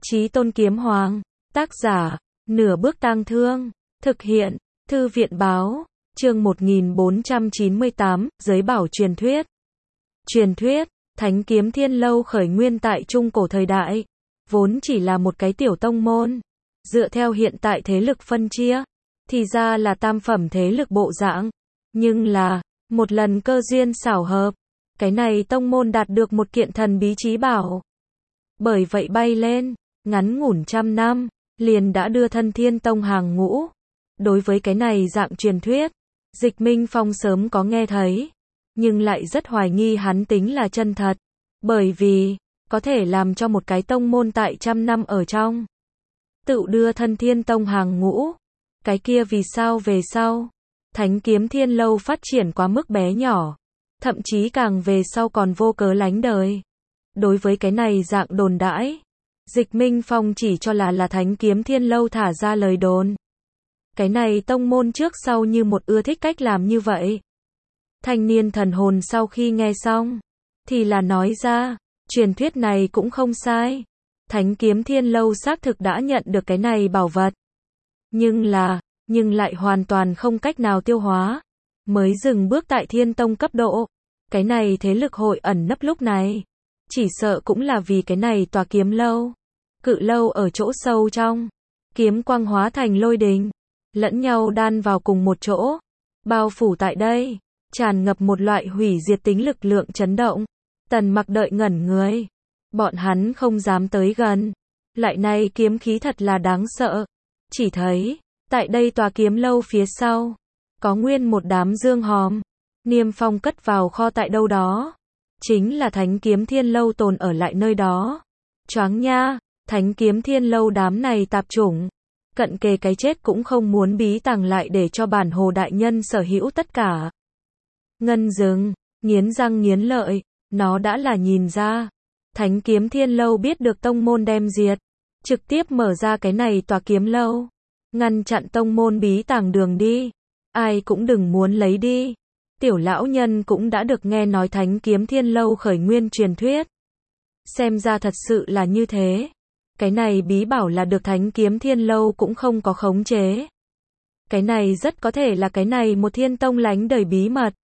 Chí Tôn Kiếm Hoàng, tác giả, Nửa Bước Tang Thương, thực hiện, Thư viện báo, chương 1498, Giới bảo truyền thuyết. Truyền thuyết, Thánh Kiếm Thiên Lâu khởi nguyên tại Trung Cổ thời đại, vốn chỉ là một cái tiểu tông môn, dựa theo hiện tại thế lực phân chia, thì ra là tam phẩm thế lực bộ dạng, nhưng là, một lần cơ duyên xảo hợp, cái này tông môn đạt được một kiện thần bí chí bảo. Bởi vậy bay lên, ngắn ngủn trăm năm, liền đã đưa thân Thiên Tông hàng ngũ. Đối với cái này dạng truyền thuyết, Dịch Minh Phong sớm có nghe thấy, nhưng lại rất hoài nghi hắn tính là chân thật, bởi vì, có thể làm cho một cái tông môn tại trăm năm ở trong, tự đưa thân Thiên Tông hàng ngũ, cái kia vì sao về sau, Thánh Kiếm Thiên Lâu phát triển quá mức bé nhỏ, thậm chí càng về sau còn vô cớ lánh đời. Đối với cái này dạng đồn đãi, Dịch Minh Phong chỉ cho là Thánh Kiếm Thiên Lâu thả ra lời đồn. Cái này tông môn trước sau như một ưa thích cách làm như vậy. Thanh niên thần hồn sau khi nghe xong, thì là nói ra, truyền thuyết này cũng không sai. Thánh Kiếm Thiên Lâu xác thực đã nhận được cái này bảo vật. Nhưng lại hoàn toàn không cách nào tiêu hóa. Mới dừng bước tại Thiên Tông cấp độ. Cái này thế lực hội ẩn nấp lúc này. Chỉ sợ cũng là vì cái này tòa kiếm lâu. Cự lâu ở chỗ sâu trong. Kiếm quang hóa thành lôi đình. Lẫn nhau đan vào cùng một chỗ. Bao phủ tại đây. Tràn ngập một loại hủy diệt tính lực lượng chấn động. Tần Mặc đợi ngẩn người. Bọn hắn không dám tới gần. Lại này kiếm khí thật là đáng sợ. Chỉ thấy, tại đây tòa kiếm lâu phía sau. Có nguyên một đám dương hòm. Niêm phong cất vào kho tại đâu đó. Chính là Thánh Kiếm Thiên Lâu tồn ở lại nơi đó. Choáng nha, Thánh Kiếm Thiên Lâu đám này tạp chủng. Cận kề cái chết cũng không muốn bí tàng lại để cho bản hồ đại nhân sở hữu tất cả. Ngân dừng, nghiến răng nghiến lợi, nó đã là nhìn ra. Thánh Kiếm Thiên Lâu biết được tông môn đem diệt. Trực tiếp mở ra cái này tòa kiếm lâu. Ngăn chặn tông môn bí tàng đường đi. Ai cũng đừng muốn lấy đi. Tiểu lão nhân cũng đã được nghe nói Thánh Kiếm Thiên Lâu khởi nguyên truyền thuyết. Xem ra thật sự là như thế. Cái này bí bảo là được Thánh Kiếm Thiên Lâu cũng không có khống chế. Cái này rất có thể là cái này một Thiên Tông lánh đời bí mật.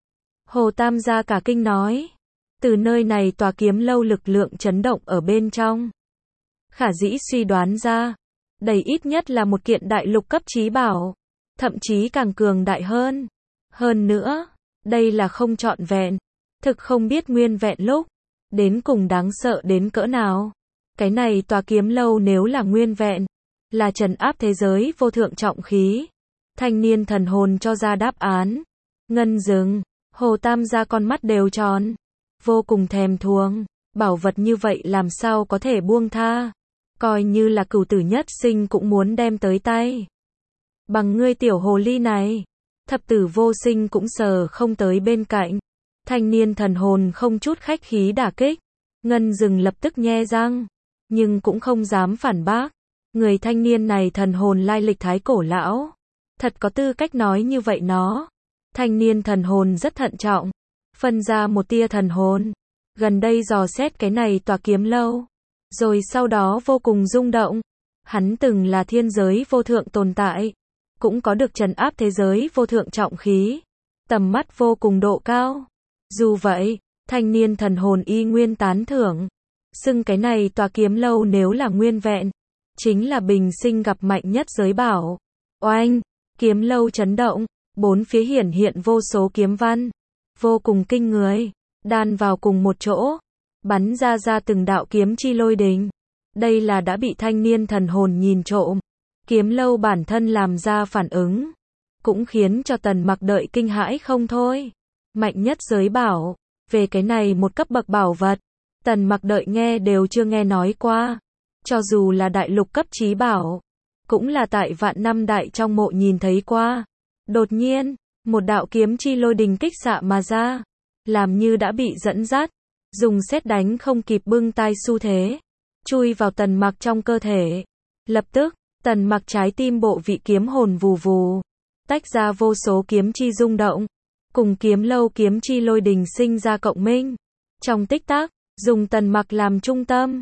Hồ Tam gia cả kinh nói. Từ nơi này tòa kiếm lâu lực lượng chấn động ở bên trong. Khả dĩ suy đoán ra. Đây ít nhất là một kiện đại lục cấp chí bảo. Thậm chí càng cường đại hơn. Hơn nữa, đây là không trọn vẹn. Thực không biết nguyên vẹn lúc. Đến cùng đáng sợ đến cỡ nào. Cái này tòa kiếm lâu nếu là nguyên vẹn. Là trấn áp thế giới vô thượng trọng khí. Thanh niên thần hồn cho ra đáp án. Ngân dừng, Hồ Tam gia con mắt đều tròn. Vô cùng thèm thuồng. Bảo vật như vậy làm sao có thể buông tha. Coi như là cửu tử nhất sinh cũng muốn đem tới tay. Bằng ngươi tiểu hồ ly này. Thập tử vô sinh cũng sờ không tới bên cạnh. Thanh niên thần hồn không chút khách khí đả kích. Ngân dừng lập tức nhe răng. Nhưng cũng không dám phản bác. Người thanh niên này thần hồn lai lịch thái cổ lão. Thật có tư cách nói như vậy nó. Thanh niên thần hồn rất thận trọng. Phân ra một tia thần hồn. Gần đây dò xét cái này tòa kiếm lâu. Rồi sau đó vô cùng rung động. Hắn từng là thiên giới vô thượng tồn tại. Cũng có được trấn áp thế giới vô thượng trọng khí. Tầm mắt vô cùng độ cao. Dù vậy, thanh niên thần hồn y nguyên tán thưởng. Xưng cái này tòa kiếm lâu nếu là nguyên vẹn. Chính là bình sinh gặp mạnh nhất giới bảo. Oanh, kiếm lâu chấn động. Bốn phía hiển hiện vô số kiếm văn. Vô cùng kinh người. Đan vào cùng một chỗ. Bắn ra từng đạo kiếm chi lôi đình. Đây là đã bị thanh niên thần hồn nhìn trộm. Kiếm lâu bản thân làm ra phản ứng. Cũng khiến cho Tần Mặc đợi kinh hãi không thôi. Mạnh nhất giới bảo. Về cái này một cấp bậc bảo vật. Tần Mặc đợi nghe đều chưa nghe nói qua. Cho dù là đại lục cấp chí bảo. Cũng là tại vạn năm đại trong mộ nhìn thấy qua. Đột nhiên, một đạo kiếm chi lôi đình kích xạ mà ra. Làm như đã bị dẫn dắt. Dùng sét đánh không kịp bưng tai xu thế. Chui vào Tần Mặc trong cơ thể. Lập tức, Tần Mặc trái tim bộ vị kiếm hồn vù vù. Tách ra vô số kiếm chi rung động. Cùng kiếm lâu kiếm chi lôi đình sinh ra cộng minh. Trong tích tắc, dùng Tần Mặc làm trung tâm.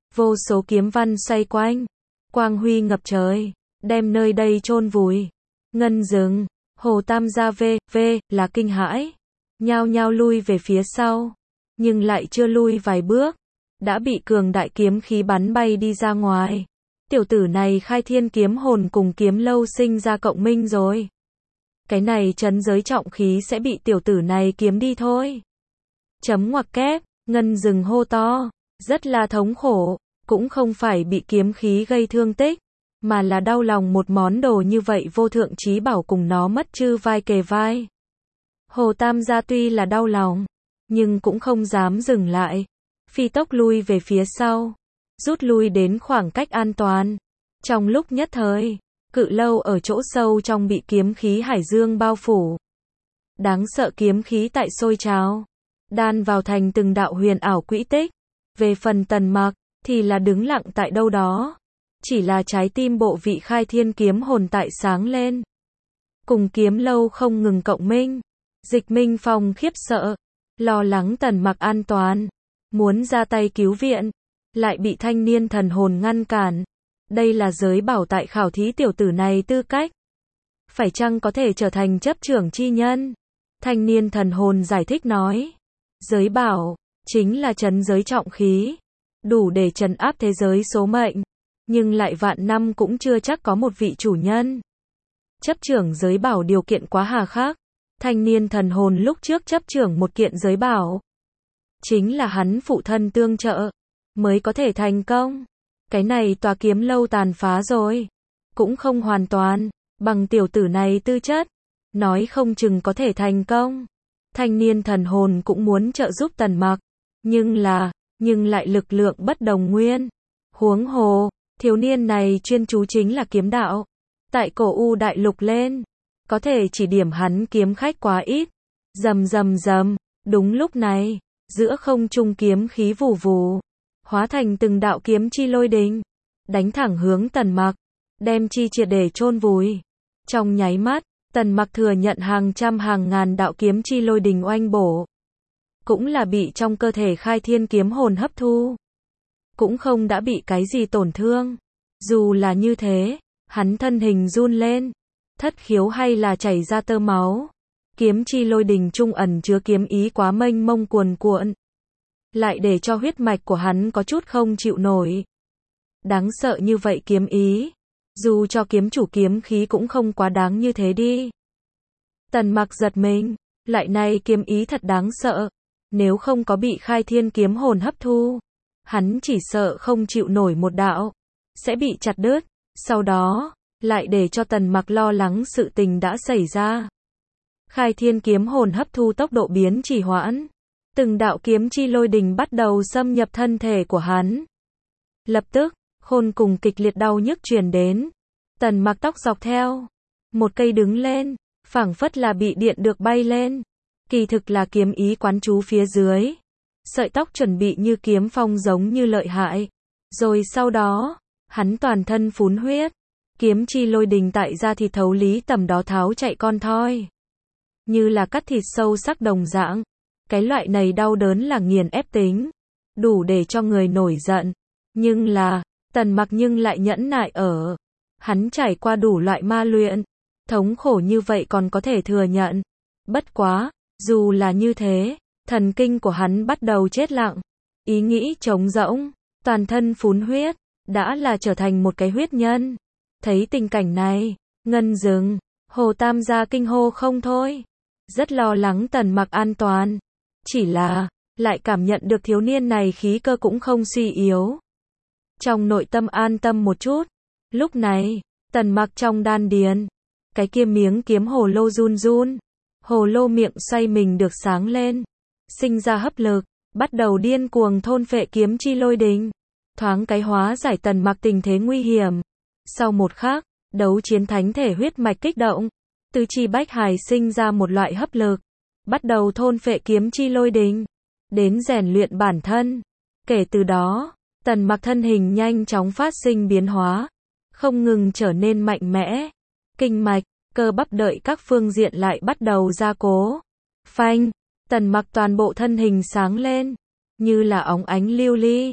vô số kiếm văn xoay quanh, quang huy ngập trời, đem nơi đây chôn vùi. Ngân Dừng, Hồ Tam gia là kinh hãi, nhao nhao lui về phía sau, nhưng lại chưa lui vài bước, đã bị cường đại kiếm khí bắn bay đi ra ngoài. Tiểu tử này khai thiên kiếm hồn cùng kiếm lâu sinh ra cộng minh rồi. Cái này trấn giới trọng khí sẽ bị tiểu tử này kiếm đi thôi. Chấm ngoặc kép, Ngân Dừng hô to, rất là thống khổ, cũng không phải bị kiếm khí gây thương tích, mà là đau lòng một món đồ như vậy vô thượng chí bảo cùng nó mất chư vai kề vai. Hồ Tam gia tuy là đau lòng, nhưng cũng không dám dừng lại, phi tốc lui về phía sau, rút lui đến khoảng cách an toàn. Trong lúc nhất thời, cự lâu ở chỗ sâu trong bị kiếm khí hải dương bao phủ. Đáng sợ kiếm khí tại sôi trào, đan vào thành từng đạo huyền ảo quỹ tích. Về phần Tần Mặc, thì là đứng lặng tại đâu đó. Chỉ là trái tim bộ vị khai thiên kiếm hồn tại sáng lên. Cùng kiếm lâu không ngừng cộng minh. Dịch Minh Phong khiếp sợ, lo lắng Tần Mặc an toàn, muốn ra tay cứu viện, lại bị thanh niên thần hồn ngăn cản. Đây là giới bảo tại khảo thí tiểu tử này tư cách. Phải chăng có thể trở thành chấp trưởng chi nhân? Thanh niên thần hồn giải thích nói. Giới bảo, chính là trấn giới trọng khí, đủ để trấn áp thế giới số mệnh, nhưng lại vạn năm cũng chưa chắc có một vị chủ nhân. Chấp trưởng giới bảo điều kiện quá hà khắc. Thanh niên thần hồn lúc trước chấp trưởng một kiện giới bảo, chính là hắn phụ thân tương trợ, mới có thể thành công. Cái này tòa kiếm lâu tàn phá rồi, cũng không hoàn toàn, bằng tiểu tử này tư chất, nói không chừng có thể thành công. Thanh niên thần hồn cũng muốn trợ giúp Tần Mặc, nhưng lại lực lượng bất đồng nguyên. Huống hồ, thiếu niên này chuyên chú chính là kiếm đạo, tại cổ U đại lục lên, có thể chỉ điểm hắn kiếm khách quá ít. Rầm rầm rầm, đúng lúc này, giữa không trung kiếm khí vù vù, hóa thành từng đạo kiếm chi lôi đình, đánh thẳng hướng Tần Mặc, đem chi triệt để chôn vùi. Trong nháy mắt, Tần Mặc thừa nhận hàng trăm hàng ngàn đạo kiếm chi lôi đình oanh bổ, cũng là bị trong cơ thể khai thiên kiếm hồn hấp thu, cũng không đã bị cái gì tổn thương. Dù là như thế, hắn thân hình run lên, thất khiếu hay là chảy ra tơ máu. Kiếm chi lôi đình trung ẩn chứa kiếm ý quá mênh mông cuồn cuộn, lại để cho huyết mạch của hắn có chút không chịu nổi. Đáng sợ như vậy kiếm ý, dù cho kiếm chủ kiếm khí cũng không quá đáng như thế đi. Tần Mặc giật mình, lại này kiếm ý thật đáng sợ, nếu không có bị khai thiên kiếm hồn hấp thu, hắn chỉ sợ không chịu nổi một đạo, sẽ bị chặt đứt. Sau đó, lại để cho Tần Mặc lo lắng sự tình đã xảy ra. Khai thiên kiếm hồn hấp thu tốc độ biến trì hoãn, từng đạo kiếm chi lôi đình bắt đầu xâm nhập thân thể của hắn. Lập tức, khôn cùng kịch liệt đau nhức truyền đến. Tần Mặc tóc dọc theo một cây đứng lên, phảng phất là bị điện được bay lên. Kỳ thực là kiếm ý quán chú phía dưới. Sợi tóc chuẩn bị như kiếm phong giống như lợi hại. Rồi sau đó, hắn toàn thân phún huyết. Kiếm chi lôi đình tại ra thì thấu lý tầm đó tháo chạy con thoi. Như là cắt thịt sâu sắc đồng dạng. Cái loại này đau đớn là nghiền ép tính, đủ để cho người nổi giận. Nhưng là, Tần Mặc nhưng lại nhẫn nại ở. Hắn trải qua đủ loại ma luyện, thống khổ như vậy còn có thể thừa nhận. Bất quá, dù là như thế, thần kinh của hắn bắt đầu chết lặng. Ý nghĩ trống rỗng, toàn thân phún huyết, đã là trở thành một cái huyết nhân. Thấy tình cảnh này, Ngân Dừng, Hồ Tam gia kinh hô không thôi. Rất lo lắng Tần Mặc an toàn. Chỉ là, lại cảm nhận được thiếu niên này khí cơ cũng không suy yếu. Trong nội tâm an tâm một chút. Lúc này, Tần Mặc trong đan điền, cái kia miếng kiếm hồ lô run run. Hồ lô miệng xoay mình được sáng lên, sinh ra hấp lực, bắt đầu điên cuồng thôn phệ kiếm chi lôi đình. Thoáng cái hóa giải Tần Mặc tình thế nguy hiểm. Sau một khắc, đấu chiến thánh thể huyết mạch kích động, tứ chi bách hài sinh ra một loại hấp lực, bắt đầu thôn phệ kiếm chi lôi đình, đến rèn luyện bản thân. Kể từ đó, Tần Mặc thân hình nhanh chóng phát sinh biến hóa, không ngừng trở nên mạnh mẽ. Kinh mạch, cơ bắp đợi các phương diện lại bắt đầu gia cố. Phanh, Tần Mặc toàn bộ thân hình sáng lên, như là óng ánh lưu ly,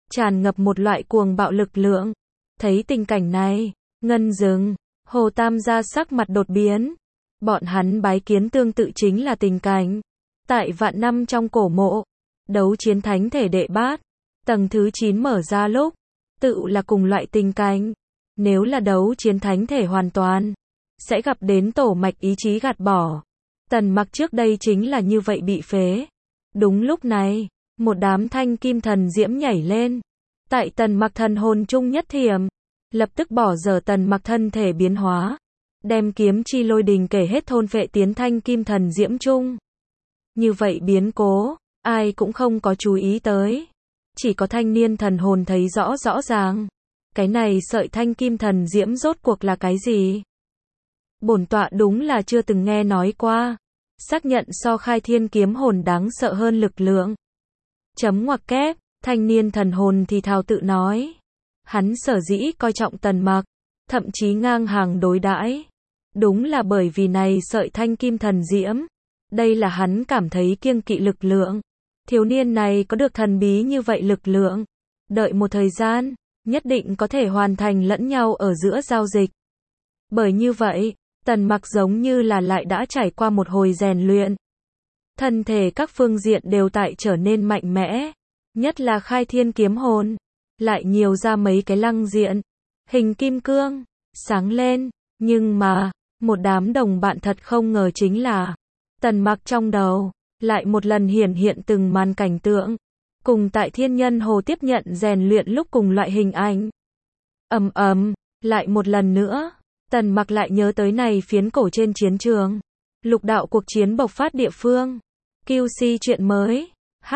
tràn ngập một loại cuồng bạo lực lượng. Thấy tình cảnh này, Ngân Dừng, Hồ Tam gia sắc mặt đột biến. Bọn hắn bái kiến tương tự chính là tình cảnh tại vạn năm trong cổ mộ, đấu chiến thánh thể đệ bát, tầng thứ 9 mở ra lúc, tự là cùng loại tình cảnh. Nếu là đấu chiến thánh thể hoàn toàn, sẽ gặp đến tổ mạch ý chí gạt bỏ. Tần Mặc trước đây chính là như vậy bị phế. Đúng lúc này, một đám thanh kim thần diễm nhảy lên. Tại Tần Mặc thần hồn chung nhất thiểm, lập tức bỏ dở Tần Mặc thân thể biến hóa, đem kiếm chi lôi đình kể hết thôn phệ tiến thanh kim thần diễm chung. Như vậy biến cố, ai cũng không có chú ý tới. Chỉ có thanh niên thần hồn thấy rõ rõ ràng. Cái này sợi thanh kim thần diễm rốt cuộc là cái gì? Bổn tọa đúng là chưa từng nghe nói qua. Xác nhận so khai thiên kiếm hồn đáng sợ hơn lực lượng. Chấm ngoặc kép, thanh niên thần hồn thì thào tự nói. Hắn sở dĩ coi trọng Tần Mặc, thậm chí ngang hàng đối đãi, đúng là bởi vì này sợi thanh kim thần diễm. Đây là hắn cảm thấy kiêng kỵ lực lượng. Thiếu niên này có được thần bí như vậy lực lượng. Đợi một thời gian, nhất định có thể hoàn thành lẫn nhau ở giữa giao dịch. Bởi như vậy, Tần Mặc giống như là lại đã trải qua một hồi rèn luyện. Thân thể các phương diện đều tại trở nên mạnh mẽ. Nhất là khai thiên kiếm hồn. Lại nhiều ra mấy cái lăng diện. Hình kim cương. Sáng lên. Nhưng mà, một đám đồng bạn thật không ngờ chính là Tần Mặc trong đầu lại một lần hiển hiện từng màn cảnh tượng. Cùng tại Thiên Nhân Hồ tiếp nhận rèn luyện lúc cùng loại hình ảnh. Lại một lần nữa. Tần Mặc lại nhớ tới này phiến cổ trên chiến trường. Lục đạo cuộc chiến bộc phát địa phương. QC chuyện mới.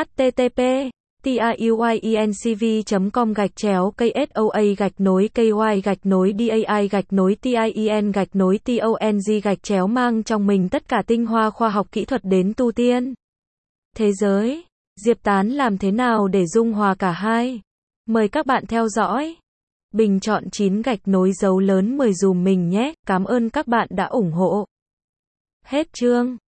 http://tiyuincv.com/KSOA-KY-DAI-TIEN-TONG mang trong mình tất cả tinh hoa khoa học kỹ thuật đến tu tiên. Thế giới. Diệp Tán làm thế nào để dung hòa cả hai? Mời các bạn theo dõi. Bình chọn 9 gạch nối dấu lớn 10 dùm mình nhé. Cảm ơn các bạn đã ủng hộ. Hết chương.